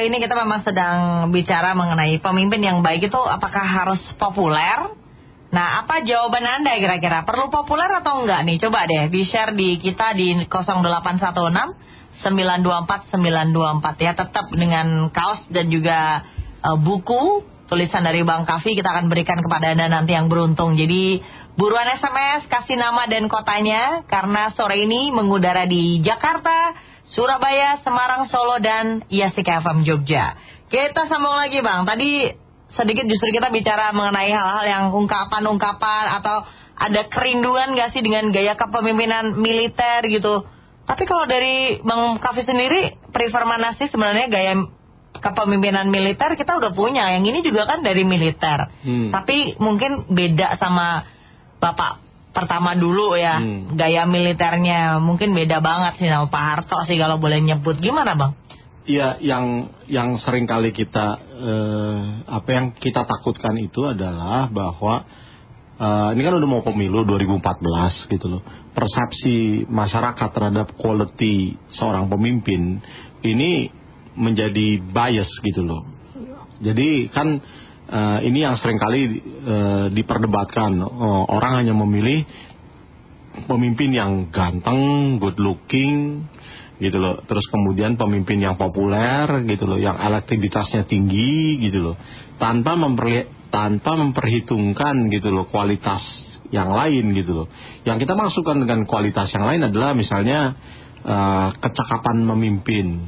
sore ini kita memang sedang bicara mengenai pemimpin yang baik itu apakah harus populer? Nah, apa jawaban Anda kira-kira? Perlu populer atau enggak nih? Coba deh di-share di kita di 0816 924 924 ya. Tetap dengan kaos dan juga buku tulisan dari Bang Kavi kita akan berikan kepada Anda nanti yang beruntung. Jadi buruan SMS, kasih nama dan kotanya karena sore ini mengudara di Jakarta, Surabaya, Semarang, Solo, dan Yasika FM Jogja. Kita sambung lagi Bang. Tadi sedikit justru kita bicara mengenai hal-hal yang ungkapan-ungkapan atau ada kerinduan gak sih dengan gaya kepemimpinan militer gitu. Tapi kalau dari Bang Kavi sendiri, prefer mana sih sebenarnya gaya kepemimpinan militer? Kita udah punya, yang ini juga kan dari militer. Tapi mungkin beda sama Bapak pertama dulu ya, gaya militernya mungkin beda banget sih sama Pak Harto sih kalau boleh nyebut. Gimana Bang? Iya, yang sering kali kita yang kita takutkan itu adalah bahwa ini kan udah mau pemilu 2014 gitu loh. Persepsi masyarakat terhadap quality seorang pemimpin ini menjadi bias gitu loh. Jadi kan ini yang sering kali diperdebatkan. Orang hanya memilih pemimpin yang ganteng, good looking gitu loh. Terus kemudian pemimpin yang populer gitu loh, yang elektabilitasnya tinggi gitu loh, tanpa memperhitungkan gitu loh kualitas yang lain gitu loh. Yang kita maksudkan dengan kualitas yang lain adalah misalnya kecakapan memimpin,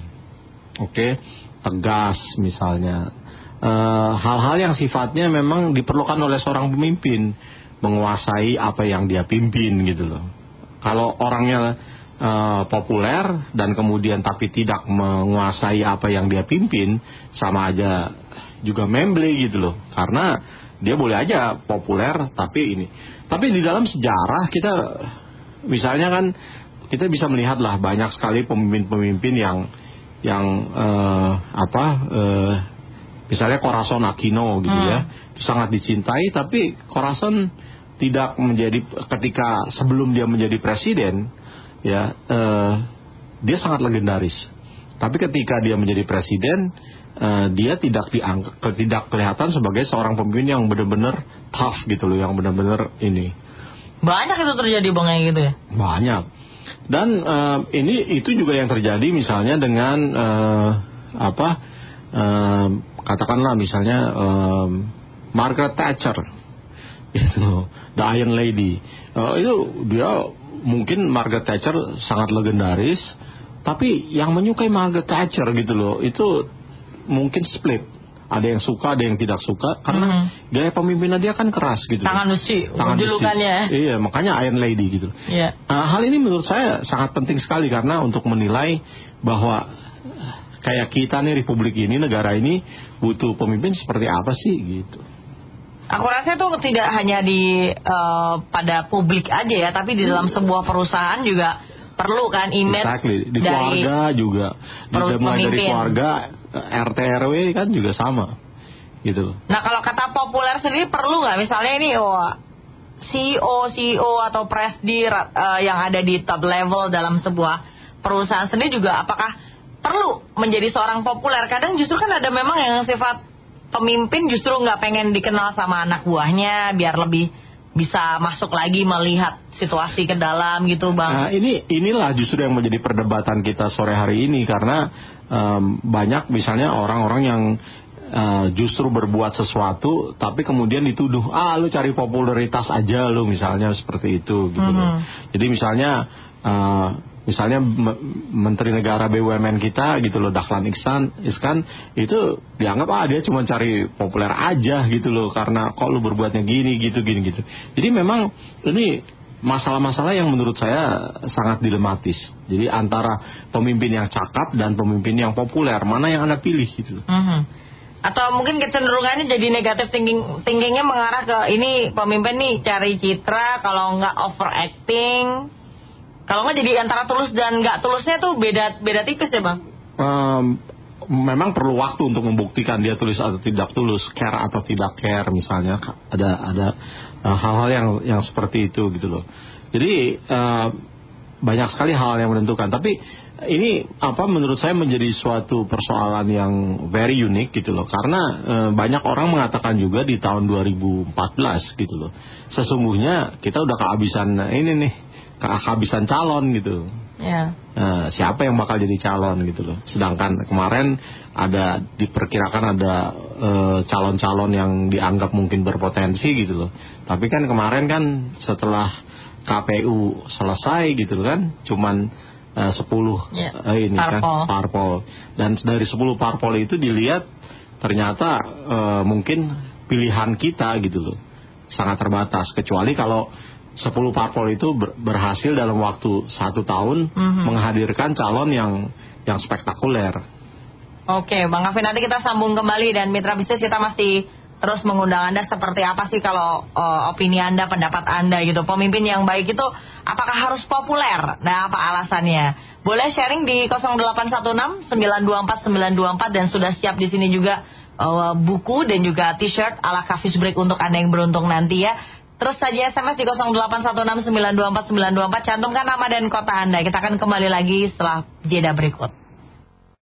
tegas misalnya, hal-hal yang sifatnya memang diperlukan oleh seorang pemimpin, menguasai apa yang dia pimpin gitu loh. Kalau orangnya populer dan kemudian tapi tidak menguasai apa yang dia pimpin, sama aja juga memble gitu loh. Karena dia boleh aja populer tapi di dalam sejarah kita misalnya kan kita bisa melihat lah banyak sekali pemimpin-pemimpin yang misalnya Corazon Aquino gitu ya, sangat dicintai, tapi Corazon tidak menjadi, ketika sebelum dia menjadi presiden ya, dia sangat legendaris. Tapi ketika dia menjadi presiden, dia tidak kelihatan sebagai seorang pemimpin yang benar-benar tough gitu loh, yang benar-benar ini. Banyak itu terjadi Bang kayak gitu ya. Banyak. Dan itu juga yang terjadi misalnya dengan katakanlah misalnya Margaret Thatcher, itu the Iron Lady. Itu dia mungkin Margaret Thatcher sangat legendaris, tapi yang menyukai Margaret Thatcher gitu loh, itu mungkin split. Ada yang suka, ada yang tidak suka, karena gaya pemimpinan dia kan keras gitu. Tangan besi, julukannya. Iya, makanya Iron Lady gitu. Yeah. Hal ini menurut saya sangat penting sekali karena untuk menilai bahwa kayak kita nih, republik ini, negara ini butuh pemimpin seperti apa sih gitu. Aku rasa itu tidak hanya pada publik aja ya, tapi di dalam sebuah perusahaan juga perlu kan image. Exactly. Di keluarga juga, mulai dari keluarga, RT RW kan juga sama gitu. Nah kalau kata populer sendiri perlu nggak? Misalnya ini CEO atau presdir yang ada di top level dalam sebuah perusahaan sendiri juga apakah perlu menjadi seorang populer? Kadang justru kan ada memang yang sifat pemimpin justru nggak pengen dikenal sama anak buahnya biar lebih bisa masuk lagi melihat situasi ke dalam gitu Bang. Nah, inilah justru yang menjadi perdebatan kita sore hari ini karena banyak misalnya orang-orang yang justru berbuat sesuatu tapi kemudian dituduh lu cari popularitas aja lu, misalnya seperti itu gitu loh. Jadi misalnya Menteri Negara BUMN kita gitu loh, Dahlan Iskan itu dianggap dia cuma cari populer aja gitu loh, karena kok lu berbuatnya gini gitu. Jadi memang ini masalah-masalah yang menurut saya sangat dilematis. Jadi antara pemimpin yang cakap dan pemimpin yang populer, mana yang Anda pilih gitu. Atau mungkin kecenderungannya jadi negatif thinkingnya mengarah ke ini pemimpin nih cari citra, kalau nggak overacting. Kalau nggak jadi antara tulus dan nggak tulusnya tuh beda tipis ya Bang? Memang perlu waktu untuk membuktikan dia tulus atau tidak tulus, care atau tidak care misalnya. Ada hal-hal yang seperti itu gitu loh. Jadi banyak sekali hal yang menentukan. Tapi ini menurut saya menjadi suatu persoalan yang very unik gitu loh. Karena banyak orang mengatakan juga di tahun 2014 gitu loh. Sesungguhnya kita udah kehabisan calon gitu. Ya. Siapa yang bakal jadi calon gitu loh. Sedangkan kemarin diperkirakan ada calon-calon yang dianggap mungkin berpotensi gitu loh. Tapi kan kemarin kan setelah KPU selesai gitu loh kan, cuman 10 parpol. Dan dari 10 parpol itu dilihat ternyata mungkin pilihan kita gitu loh sangat terbatas, kecuali kalau 10 parpol itu berhasil dalam waktu 1 tahun menghadirkan calon yang spektakuler. Oke, Bang Kevin, nanti kita sambung kembali, dan mitra bisnis kita masih terus mengundang Anda. Seperti apa sih kalau opini Anda, pendapat Anda gitu. Pemimpin yang baik itu apakah harus populer? Nah, apa alasannya? Boleh sharing di 0816 924 924, dan sudah siap di sini juga buku dan juga t-shirt ala Coffee Break untuk Anda yang beruntung nanti ya. Terus saja SMS di 0816 924 924, cantumkan nama dan kota Anda. Kita akan kembali lagi setelah jeda berikut.